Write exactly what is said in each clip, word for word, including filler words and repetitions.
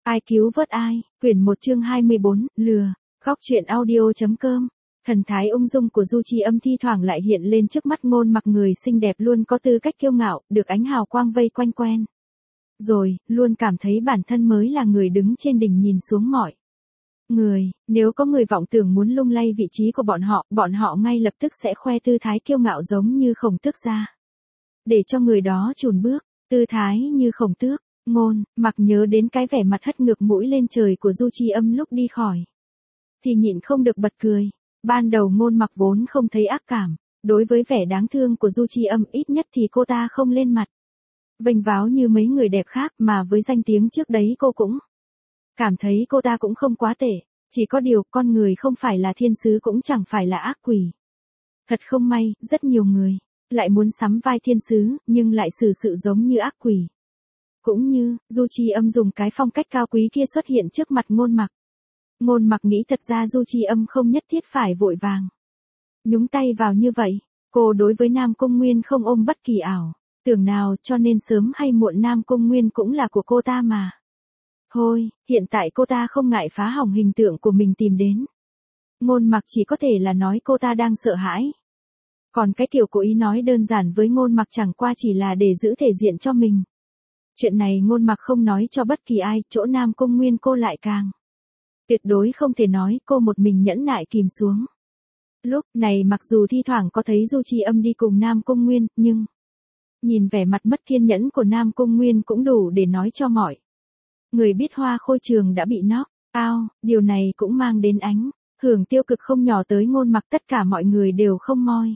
Ai cứu vớt ai, quyển một chương hai mươi bốn, lừa, góc truyện audio.com. Thần thái ung dung của Du Chi Âm thi thoảng lại hiện lên trước mắt Ngôn Mặc, người xinh đẹp luôn có tư cách kiêu ngạo, được ánh hào quang vây quanh quen. Rồi, luôn cảm thấy bản thân mới là người đứng trên đỉnh nhìn xuống mọi người, nếu có người vọng tưởng muốn lung lay vị trí của bọn họ, bọn họ ngay lập tức sẽ khoe tư thái kiêu ngạo giống như Khổng Tước ra. Để cho người đó chùn bước, tư thái như Khổng Tước. Ngôn Mặc nhớ đến cái vẻ mặt hất ngược mũi lên trời của Du Chi Âm lúc đi khỏi, thì nhịn không được bật cười. Ban đầu Ngôn Mặc vốn không thấy ác cảm, đối với vẻ đáng thương của Du Chi Âm ít nhất thì cô ta không lên mặt vênh váo như mấy người đẹp khác, mà với danh tiếng trước đấy cô cũng cảm thấy cô ta cũng không quá tệ. Chỉ có điều, con người không phải là thiên sứ cũng chẳng phải là ác quỷ. Thật không may, rất nhiều người lại muốn sắm vai thiên sứ, nhưng lại xử sự giống như ác quỷ. Cũng như, Du Chi Âm dùng cái phong cách cao quý kia xuất hiện trước mặt Ngôn Mặc. Ngôn Mặc nghĩ thật ra Du Chi Âm không nhất thiết phải vội vàng nhúng tay vào như vậy. Cô đối với Nam Cung Nguyên không ôm bất kỳ ảo tưởng nào, cho nên sớm hay muộn Nam Cung Nguyên cũng là của cô ta mà. Thôi, hiện tại cô ta không ngại phá hỏng hình tượng của mình tìm đến Ngôn Mặc, chỉ có thể là nói cô ta đang sợ hãi. Còn cái kiểu cố ý nói đơn giản với Ngôn Mặc chẳng qua chỉ là để giữ thể diện cho mình. Chuyện này Ngôn Mặc không nói cho bất kỳ ai, chỗ Nam Cung Nguyên cô lại càng tuyệt đối không thể nói, cô một mình nhẫn nại kìm xuống. Lúc này mặc dù thi thoảng có thấy Du Chi Âm đi cùng Nam Cung Nguyên, nhưng nhìn vẻ mặt mất kiên nhẫn của Nam Cung Nguyên cũng đủ để nói cho mọi người biết Hoa Khôi Trường đã bị knock out. Điều này cũng mang đến ánh hưởng tiêu cực không nhỏ tới Ngôn Mặc. Tất cả mọi người đều không moi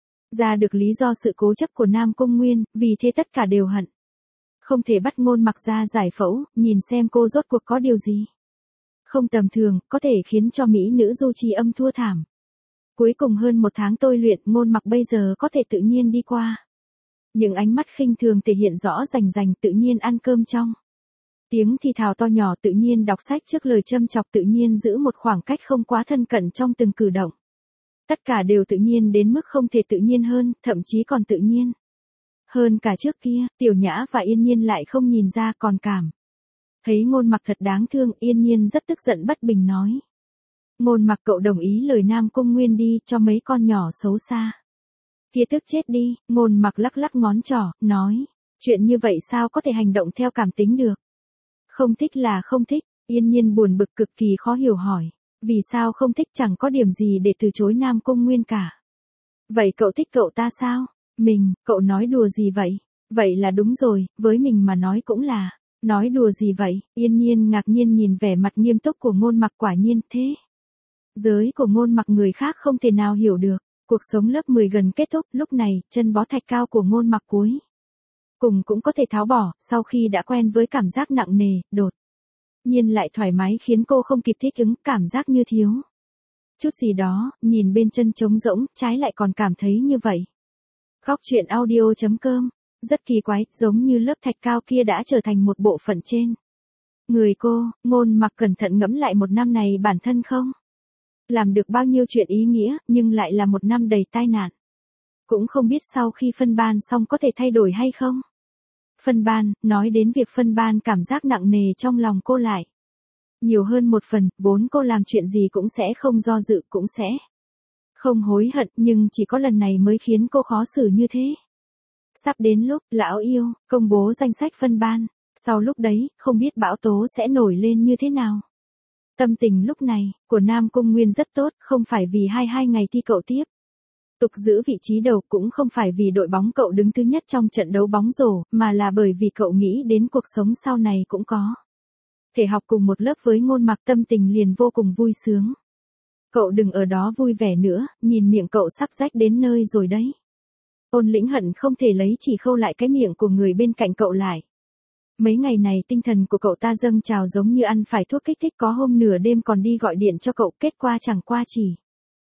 ra được lý do sự cố chấp của Nam Cung Nguyên, vì thế tất cả đều hận không thể bắt Ngôn Mặc ra giải phẫu, nhìn xem cô rốt cuộc có điều gì không tầm thường, có thể khiến cho mỹ nữ Du Chi Âm thua thảm. Cuối cùng hơn một tháng tôi luyện, Ngôn Mặc bây giờ có thể tự nhiên đi qua. Những ánh mắt khinh thường thể hiện rõ rành rành, tự nhiên ăn cơm trong tiếng thì thào to nhỏ, tự nhiên đọc sách trước lời châm chọc, tự nhiên giữ một khoảng cách không quá thân cận trong từng cử động. Tất cả đều tự nhiên đến mức không thể tự nhiên hơn, thậm chí còn tự nhiên hơn cả trước kia. Tiểu Nhã và Yên Nhiên lại không nhìn ra, còn cảm thấy Ngôn Mặc thật đáng thương. Yên Nhiên rất tức giận bất bình nói: Ngôn Mặc, cậu đồng ý lời Nam Cung Nguyên đi, cho mấy con nhỏ xấu xa kia tức chết đi. Ngôn Mặc lắc lắc ngón trỏ, nói: chuyện như vậy sao có thể hành động theo cảm tính được? Không thích là không thích. Yên Nhiên buồn bực cực kỳ khó hiểu hỏi: vì sao không thích? Chẳng có điểm gì để từ chối Nam Cung Nguyên cả. Vậy cậu thích cậu ta sao? Mình, cậu nói đùa gì vậy? Vậy là đúng rồi, với mình mà nói cũng là nói đùa gì vậy? Yên Nhiên ngạc nhiên nhìn vẻ mặt nghiêm túc của Ngôn Mặc, quả nhiên thế giới của Ngôn Mặc người khác không thể nào hiểu được. Cuộc sống lớp mười gần kết thúc, lúc này, chân bó thạch cao của Ngôn Mặc cuối cùng cũng có thể tháo bỏ. Sau khi đã quen với cảm giác nặng nề, đột nhiên lại thoải mái khiến cô không kịp thích ứng, cảm giác như thiếu chút gì đó, nhìn bên chân trống rỗng, trái lại còn cảm thấy như vậy. Góc truyện audio.com. Rất kỳ quái, giống như lớp thạch cao kia đã trở thành một bộ phận trên người cô. Ngôn Mặc cẩn thận ngẫm lại một năm này bản thân không làm được bao nhiêu chuyện ý nghĩa, nhưng lại là một năm đầy tai nạn. Cũng không biết sau khi phân ban xong có thể thay đổi hay không. Phân ban, nói đến việc phân ban, cảm giác nặng nề trong lòng cô lại nhiều hơn một phần. Vốn cô làm chuyện gì cũng sẽ không do dự, cũng sẽ không hối hận, nhưng chỉ có lần này mới khiến cô khó xử như thế. Sắp đến lúc lão yêu công bố danh sách phân ban, sau lúc đấy, không biết bão tố sẽ nổi lên như thế nào. Tâm tình lúc này của Nam Cung Nguyên rất tốt, không phải vì hai hai ngày thi cậu tiếp tục giữ vị trí đầu, cũng không phải vì đội bóng cậu đứng thứ nhất trong trận đấu bóng rổ, mà là bởi vì cậu nghĩ đến cuộc sống sau này cũng có thể học cùng một lớp với Ngôn Mặc, tâm tình liền vô cùng vui sướng. Cậu đừng ở đó vui vẻ nữa, nhìn miệng cậu sắp rách đến nơi rồi đấy. Ôn Lĩnh hận không thể lấy chỉ khâu lại cái miệng của người bên cạnh cậu lại. Mấy ngày này tinh thần của cậu ta dâng trào giống như ăn phải thuốc kích thích, có hôm nửa đêm còn đi gọi điện cho cậu, kết quả chẳng qua chỉ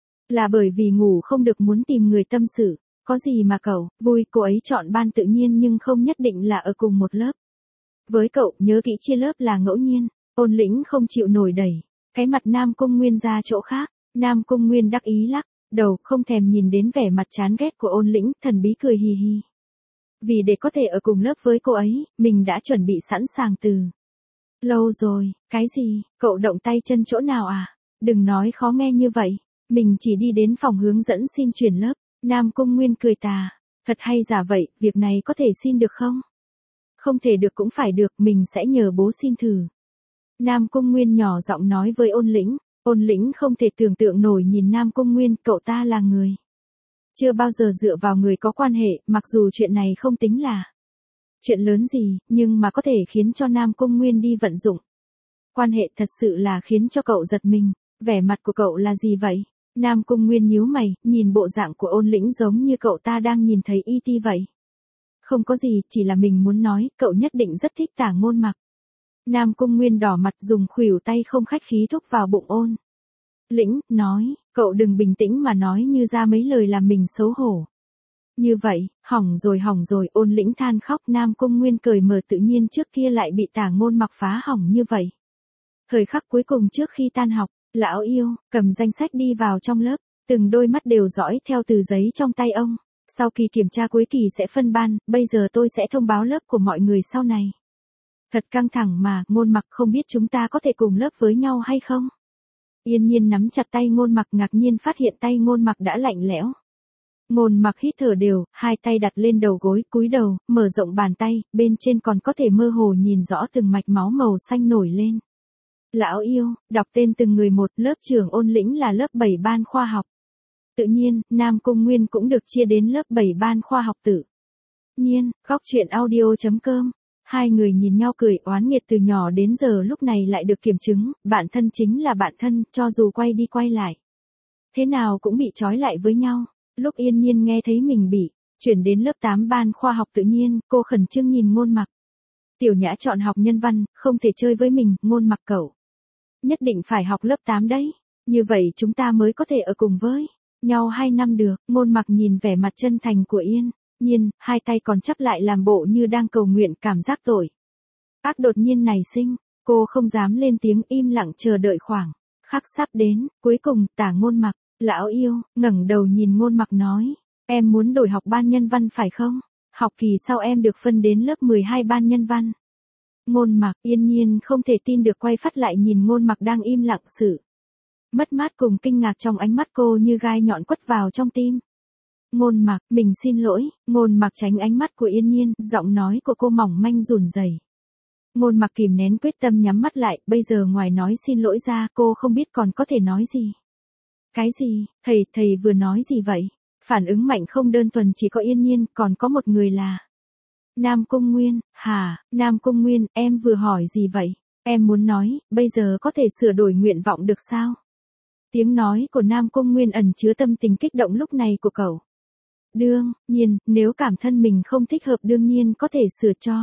là bởi vì ngủ không được muốn tìm người tâm sự. Có gì mà cậu vui, cô ấy chọn ban tự nhiên nhưng không nhất định là ở cùng một lớp với cậu, nhớ kỹ chia lớp là ngẫu nhiên. Ôn Lĩnh không chịu nổi đẩy cái mặt Nam Cung Nguyên ra chỗ khác. Nam Cung Nguyên đắc ý lắc đầu, không thèm nhìn đến vẻ mặt chán ghét của Ôn Lĩnh, thần bí cười hì hì. Vì để có thể ở cùng lớp với cô ấy, mình đã chuẩn bị sẵn sàng từ Lâu rồi, cái gì, cậu động tay chân chỗ nào à? Đừng nói khó nghe như vậy. Mình chỉ đi đến phòng hướng dẫn xin chuyển lớp. Nam Cung Nguyên cười tà. Thật hay giả vậy, việc này có thể xin được không? Không thể được cũng phải được, mình sẽ nhờ bố xin thử. Nam Cung Nguyên nhỏ giọng nói với Ôn Lĩnh. Ôn Lĩnh không thể tưởng tượng nổi nhìn Nam Cung Nguyên, cậu ta là người chưa bao giờ dựa vào người có quan hệ, mặc dù chuyện này không tính là chuyện lớn gì, nhưng mà có thể khiến cho Nam Cung Nguyên đi vận dụng quan hệ thật sự là khiến cho cậu giật mình. Vẻ mặt của cậu là gì vậy? Nam Cung Nguyên nhíu mày, nhìn bộ dạng của Ôn Lĩnh giống như cậu ta đang nhìn thấy i tê vậy. Không có gì, chỉ là mình muốn nói, cậu nhất định rất thích Tả Ngôn Mặc. Nam Cung Nguyên đỏ mặt dùng khuỷu tay không khách khí thúc vào bụng Ôn Lĩnh, nói, cậu đừng bình tĩnh mà nói như ra mấy lời làm mình xấu hổ. Như vậy, hỏng rồi hỏng rồi, Ôn Lĩnh than khóc. Nam Cung Nguyên cười mở tự nhiên trước kia lại bị Tả Ngôn Mặc phá hỏng như vậy. Thời khắc cuối cùng trước khi tan học, lão yêu, cầm danh sách đi vào trong lớp, từng đôi mắt đều dõi theo từ giấy trong tay ông. Sau kỳ kiểm tra cuối kỳ sẽ phân ban, bây giờ tôi sẽ thông báo lớp của mọi người sau này. Thật căng thẳng mà, Ngôn Mặc không biết chúng ta có thể cùng lớp với nhau hay không? Yên Nhiên nắm chặt tay Ngôn Mặc, ngạc nhiên phát hiện tay Ngôn Mặc đã lạnh lẽo. Ngôn Mặc hít thở đều, hai tay đặt lên đầu gối, cúi đầu, mở rộng bàn tay, bên trên còn có thể mơ hồ nhìn rõ từng mạch máu màu xanh nổi lên. Lão yêu, đọc tên từng người một, lớp trưởng Ôn Lĩnh là lớp bảy ban khoa học tự nhiên, Nam Cung Nguyên cũng được chia đến lớp bảy ban khoa học tự nhiên. Góc truyện audio chấm com. Hai người nhìn nhau cười, oán nghiệt từ nhỏ đến giờ lúc này lại được kiểm chứng, bạn thân chính là bạn thân, cho dù quay đi quay lại thế nào cũng bị trói lại với nhau. Lúc Yên Nhiên nghe thấy mình bị chuyển đến lớp tám ban khoa học tự nhiên, cô khẩn trương nhìn Ngôn Mặc. Tiểu Nhã chọn học nhân văn, không thể chơi với mình. Ngôn Mặc cậu nhất định phải học lớp tám đấy, như vậy chúng ta mới có thể ở cùng với nhau hai năm được. Ngôn Mặc nhìn vẻ mặt chân thành của Yên Nhiên, hai tay còn chắp lại làm bộ như đang cầu nguyện, cảm giác tội ác đột nhiên nảy sinh, cô không dám lên tiếng, im lặng chờ đợi khoảng khắc sắp đến. Cuối cùng, Tả Ngôn Mặc, lão yêu, ngẩng đầu nhìn Ngôn Mặc nói, em muốn đổi học ban nhân văn phải không? Học kỳ sau em được phân đến lớp mười hai ban nhân văn. Ngôn Mặc, Yên Nhiên không thể tin được quay phát lại nhìn Ngôn Mặc đang im lặng, sự mất mát cùng kinh ngạc trong ánh mắt cô như gai nhọn quất vào trong tim. Ngôn Mặc, mình xin lỗi. Ngôn Mặc tránh ánh mắt của Yên Nhiên, giọng nói của cô mỏng manh run rẩy. Ngôn Mặc kìm nén quyết tâm nhắm mắt lại, bây giờ ngoài nói xin lỗi ra, cô không biết còn có thể nói gì. Cái gì? Thầy, thầy vừa nói gì vậy? Phản ứng mạnh không đơn thuần chỉ có Yên Nhiên, còn có một người là Nam Cung Nguyên. Hả? Nam Cung Nguyên, em vừa hỏi gì vậy? Em muốn nói, bây giờ có thể sửa đổi nguyện vọng được sao? Tiếng nói của Nam Cung Nguyên ẩn chứa tâm tình kích động lúc này của cậu. Đương nhiên, nếu cảm thân mình không thích hợp đương nhiên có thể sửa cho.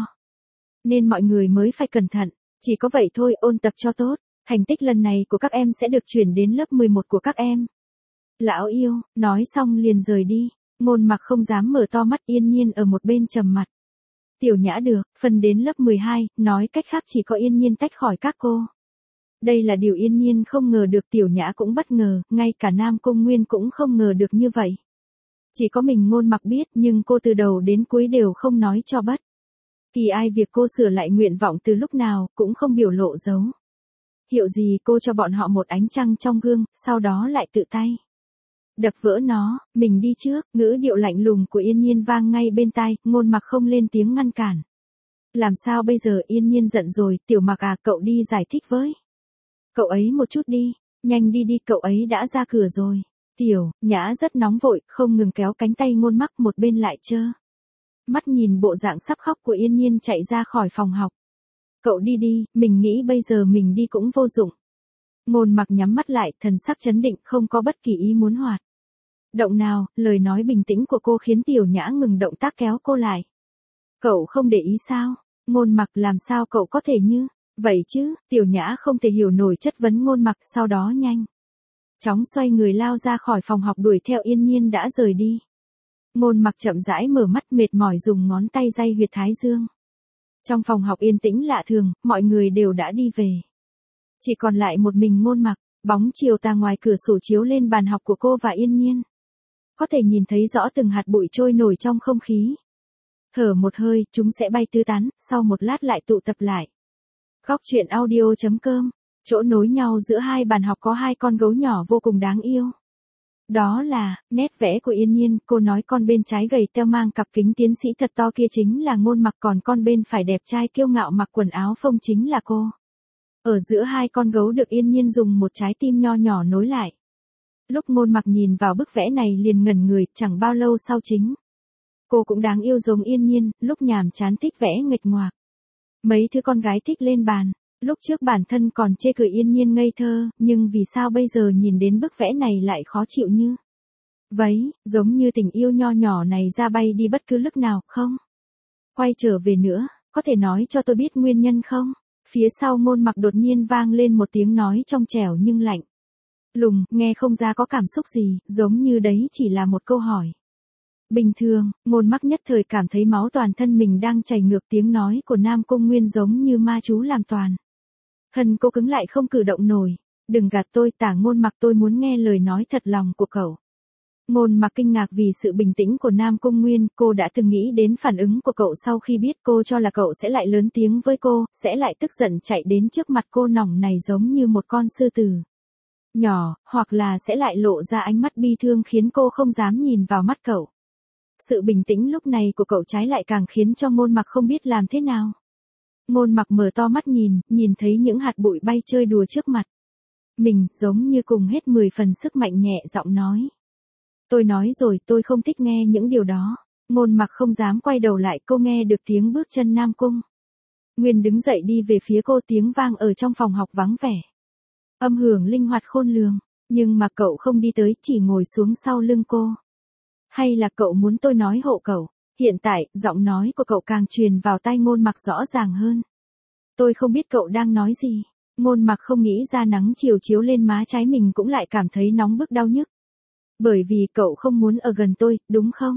Nên mọi người mới phải cẩn thận, chỉ có vậy thôi, ôn tập cho tốt, thành tích lần này của các em sẽ được chuyển đến lớp mười một của các em. Lão yêu, nói xong liền rời đi. Ngôn Mặc không dám mở to mắt, Yên Nhiên ở một bên trầm mặt. Tiểu Nhã được phân đến lớp mười hai, nói cách khác chỉ có Yên Nhiên tách khỏi các cô. Đây là điều Yên Nhiên không ngờ được, Tiểu Nhã cũng bất ngờ, ngay cả Nam Cung Nguyên cũng không ngờ được như vậy. Chỉ có mình Ngôn Mặc biết, nhưng cô từ đầu đến cuối đều không nói cho bất kỳ ai việc cô sửa lại nguyện vọng từ lúc nào, cũng không biểu lộ dấu hiệu gì. Cô cho bọn họ một ánh trăng trong gương, sau đó lại tự tay đập vỡ nó. Mình đi trước. Ngữ điệu lạnh lùng của Yên Nhiên vang ngay bên tai. Ngôn Mặc không lên tiếng ngăn cản. Làm sao bây giờ? Yên Nhiên giận rồi. Tiểu Mặc à, cậu đi giải thích với cậu ấy một chút đi. Nhanh đi đi, cậu ấy đã ra cửa rồi. Tiểu Nhã rất nóng vội, không ngừng kéo cánh tay Ngôn Mặc, một bên lại trơ mắt nhìn bộ dạng sắp khóc của Yên Nhiên chạy ra khỏi phòng học. Cậu đi đi, mình nghĩ bây giờ mình đi cũng vô dụng. Ngôn Mặc nhắm mắt lại, thần sắc chấn định, không có bất kỳ ý muốn hoạt động nào. Lời nói bình tĩnh của cô khiến Tiểu Nhã ngừng động tác kéo cô lại. Cậu không để ý sao? Ngôn Mặc, làm sao cậu có thể như vậy chứ? Tiểu Nhã không thể hiểu nổi chất vấn Ngôn Mặc, sau đó nhanh chóng xoay người lao ra khỏi phòng học đuổi theo Yên Nhiên đã rời đi. Ngôn Mặc chậm rãi mở mắt, mệt mỏi dùng ngón tay day huyệt thái dương. Trong phòng học yên tĩnh lạ thường, mọi người đều đã đi về. Chỉ còn lại một mình Ngôn Mặc, bóng chiều tà ngoài cửa sổ chiếu lên bàn học của cô và Yên Nhiên. Có thể nhìn thấy rõ từng hạt bụi trôi nổi trong không khí. Thở một hơi, chúng sẽ bay tứ tán, sau một lát lại tụ tập lại. Góc truyện audio.com, chỗ nối nhau giữa hai bàn học có hai con gấu nhỏ vô cùng đáng yêu. Đó là, nét vẽ của Yên Nhiên, cô nói con bên trái gầy teo mang cặp kính tiến sĩ thật to kia chính là Ngôn Mặc, còn con bên phải đẹp trai kiêu ngạo mặc quần áo phông chính là cô. Ở giữa hai con gấu được Yên Nhiên dùng một trái tim nho nhỏ nối lại. Lúc Ngôn Mặc nhìn vào bức vẽ này liền ngẩn người, chẳng bao lâu sau chính cô cũng đáng yêu giống Yên Nhiên, lúc nhàm chán thích vẽ nghịch ngoạc mấy thứ con gái thích lên bàn. Lúc trước bản thân còn chê cười Yên Nhiên ngây thơ, nhưng vì sao bây giờ nhìn đến bức vẽ này lại khó chịu như vậy, giống như tình yêu nho nhỏ này ra bay đi bất cứ lúc nào, không? Quay trở về nữa, có thể nói cho tôi biết nguyên nhân không? Phía sau Ngôn Mặc đột nhiên vang lên một tiếng nói trong trẻo nhưng lạnh lùng, nghe không ra có cảm xúc gì, giống như đấy chỉ là một câu hỏi bình thường. Ngôn Mặc nhất thời cảm thấy máu toàn thân mình đang chảy ngược, tiếng nói của Nam Cung Nguyên giống như ma chú làm toàn thân cô cứng lại không cử động nổi. Đừng gạt tôi, Tả Ngôn Mặc, tôi muốn nghe lời nói thật lòng của cậu. Ngôn Mặc kinh ngạc vì sự bình tĩnh của Nam Cung Nguyên, cô đã từng nghĩ đến phản ứng của cậu sau khi biết cô cho là cậu sẽ lại lớn tiếng với cô, sẽ lại tức giận chạy đến trước mặt cô nòng này giống như một con sư tử nhỏ, hoặc là sẽ lại lộ ra ánh mắt bi thương khiến cô không dám nhìn vào mắt cậu. Sự bình tĩnh lúc này của cậu trái lại càng khiến cho Ngôn Mặc không biết làm thế nào. Ngôn Mặc mở to mắt nhìn, nhìn thấy những hạt bụi bay chơi đùa trước mặt mình, giống như cùng hết mười phần sức mạnh nhẹ giọng nói. Tôi nói rồi, tôi không thích nghe những điều đó. Ngôn Mặc không dám quay đầu lại, cô nghe được tiếng bước chân Nam Cung Nguyên đứng dậy đi về phía cô, tiếng vang ở trong phòng học vắng vẻ. Âm hưởng linh hoạt khôn lường, nhưng mà cậu không đi tới, chỉ ngồi xuống sau lưng cô. Hay là cậu muốn tôi nói hộ cậu? Hiện tại, giọng nói của cậu càng truyền vào tai Ngôn Mặc rõ ràng hơn. Tôi không biết cậu đang nói gì. Ngôn Mặc không nghĩ ra nắng chiều chiếu lên má trái mình cũng lại cảm thấy nóng bức đau nhức. Bởi vì cậu không muốn ở gần tôi, đúng không?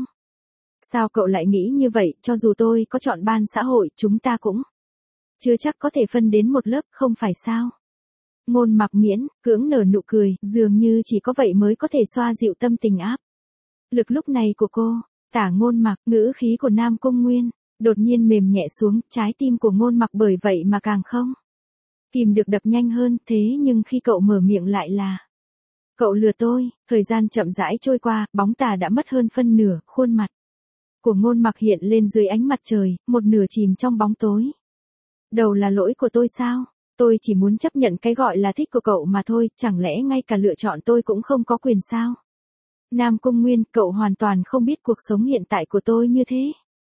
Sao cậu lại nghĩ như vậy, cho dù tôi có chọn ban xã hội, chúng ta cũng chưa chắc có thể phân đến một lớp, không phải sao? Ngôn Mặc miễn cưỡng nở nụ cười, dường như chỉ có vậy mới có thể xoa dịu tâm tình áp lực lúc này của cô. Tả Ngôn Mặc, ngữ khí của Nam Cung Nguyên đột nhiên mềm nhẹ xuống, trái tim của Ngôn Mặc bởi vậy mà càng không kìm được đập nhanh hơn, thế nhưng khi cậu mở miệng lại là cậu lừa tôi. Thời gian chậm rãi trôi qua, bóng tà đã mất hơn phân nửa, khuôn mặt của Ngôn Mặc hiện lên dưới ánh mặt trời, một nửa chìm trong bóng tối. Đầu là lỗi của tôi sao? Tôi chỉ muốn chấp nhận cái gọi là thích của cậu mà thôi, chẳng lẽ ngay cả lựa chọn tôi cũng không có quyền sao? Nam Cung Nguyên, cậu hoàn toàn không biết cuộc sống hiện tại của tôi như thế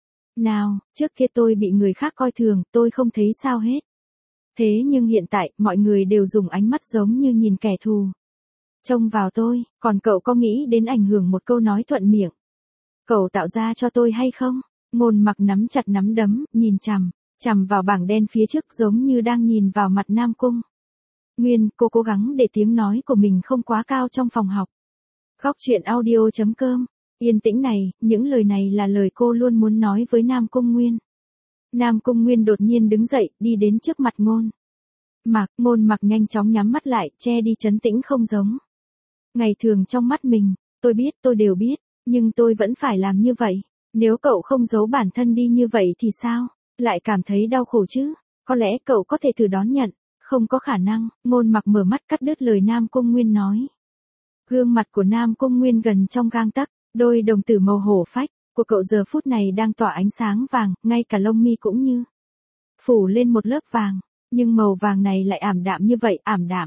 nào. Trước kia tôi bị người khác coi thường, tôi không thấy sao hết. Thế nhưng hiện tại, mọi người đều dùng ánh mắt giống như nhìn kẻ thù trông vào tôi. Còn cậu có nghĩ đến ảnh hưởng một câu nói thuận miệng cậu tạo ra cho tôi hay không? Ngôn Mặc nắm chặt nắm đấm, nhìn chằm chằm vào bảng đen phía trước, giống như đang nhìn vào mặt Nam Cung Nguyên. Cô cố gắng để tiếng nói của mình không quá cao trong phòng học. Góc truyện audio.com, yên tĩnh này, những lời này là lời cô luôn muốn nói với Nam Cung Nguyên. Nam Cung Nguyên đột nhiên đứng dậy, đi đến trước mặt Ngôn Mặc. Ngôn Mặc nhanh chóng nhắm mắt lại, che đi trấn tĩnh không giống ngày thường trong mắt mình. Tôi biết, tôi đều biết, nhưng tôi vẫn phải làm như vậy. Nếu cậu không giấu bản thân đi như vậy thì sao? Lại cảm thấy đau khổ chứ? Có lẽ cậu có thể thử đón nhận. Không có khả năng. Ngôn Mặc mở mắt cắt đứt lời Nam Cung Nguyên nói. Gương mặt của Nam Cung Nguyên gần trong gang tấc, đôi đồng tử màu hổ phách của cậu giờ phút này đang tỏa ánh sáng vàng, ngay cả lông mi cũng như phủ lên một lớp vàng, nhưng màu vàng này lại ảm đạm như vậy, ảm đạm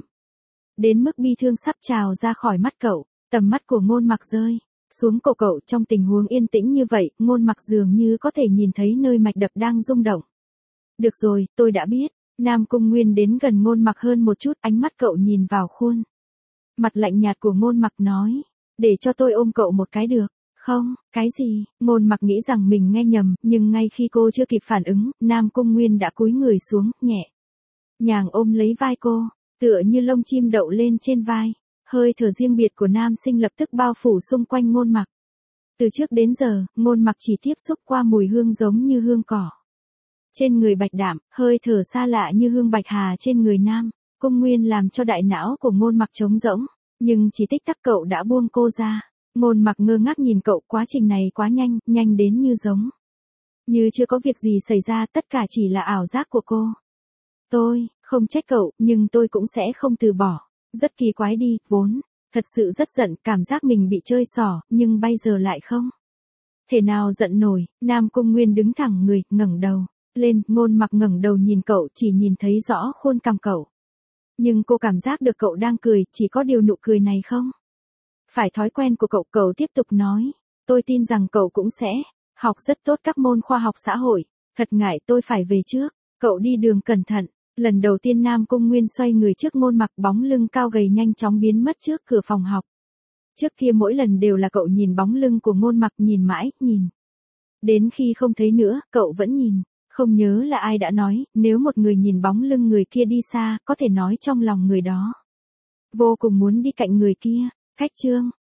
đến mức bi thương sắp trào ra khỏi mắt cậu. Tầm mắt của Ngôn Mặc rơi xuống cổ cậu, trong tình huống yên tĩnh như vậy, Ngôn Mặc dường như có thể nhìn thấy nơi mạch đập đang rung động. Được rồi, tôi đã biết. Nam Cung Nguyên đến gần Ngôn Mặc hơn một chút, ánh mắt cậu nhìn vào khuôn mặt lạnh nhạt của Ngôn Mặc nói, để cho tôi ôm cậu một cái được không? Cái gì? Ngôn Mặc nghĩ rằng mình nghe nhầm, nhưng ngay khi cô chưa kịp phản ứng, Nam Cung Nguyên đã cúi người xuống, nhẹ nhàng ôm lấy vai cô, tựa như lông chim đậu lên trên vai. Hơi thở riêng biệt của nam sinh lập tức bao phủ xung quanh Ngôn Mặc. Từ trước đến giờ, Ngôn Mặc chỉ tiếp xúc qua mùi hương giống như hương cỏ trên người Bạch Đạm, hơi thở xa lạ như hương bạch hà trên người Nam Cung Nguyên làm cho đại não của Ngôn Mặc trống rỗng, nhưng chỉ tích tắc cậu đã buông cô ra. Ngôn Mặc ngơ ngác nhìn cậu, quá trình này quá nhanh, nhanh đến như giống như chưa có việc gì xảy ra, tất cả chỉ là ảo giác của cô. Tôi, không trách cậu, nhưng tôi cũng sẽ không từ bỏ. Rất kỳ quái đi, vốn, thật sự rất giận, cảm giác mình bị chơi xỏ, nhưng bây giờ lại không thể nào giận nổi. Nam Cung Nguyên đứng thẳng người, ngẩng đầu lên, Ngôn Mặc ngẩng đầu nhìn cậu, chỉ nhìn thấy rõ khuôn cằm cậu. Nhưng cô cảm giác được cậu đang cười, chỉ có điều nụ cười này không phải thói quen của cậu. Cậu tiếp tục nói, tôi tin rằng cậu cũng sẽ học rất tốt các môn khoa học xã hội. Thật ngại, tôi phải về trước. Cậu đi đường cẩn thận. Lần đầu tiên Nam Cung Nguyên xoay người trước Ngôn Mặc, bóng lưng cao gầy nhanh chóng biến mất trước cửa phòng học. Trước kia mỗi lần đều là cậu nhìn bóng lưng của Ngôn Mặc, nhìn mãi, nhìn. Đến khi không thấy nữa, cậu vẫn nhìn. Không nhớ là ai đã nói, nếu một người nhìn bóng lưng người kia đi xa, có thể nói trong lòng người đó vô cùng muốn đi cạnh người kia. Khách chương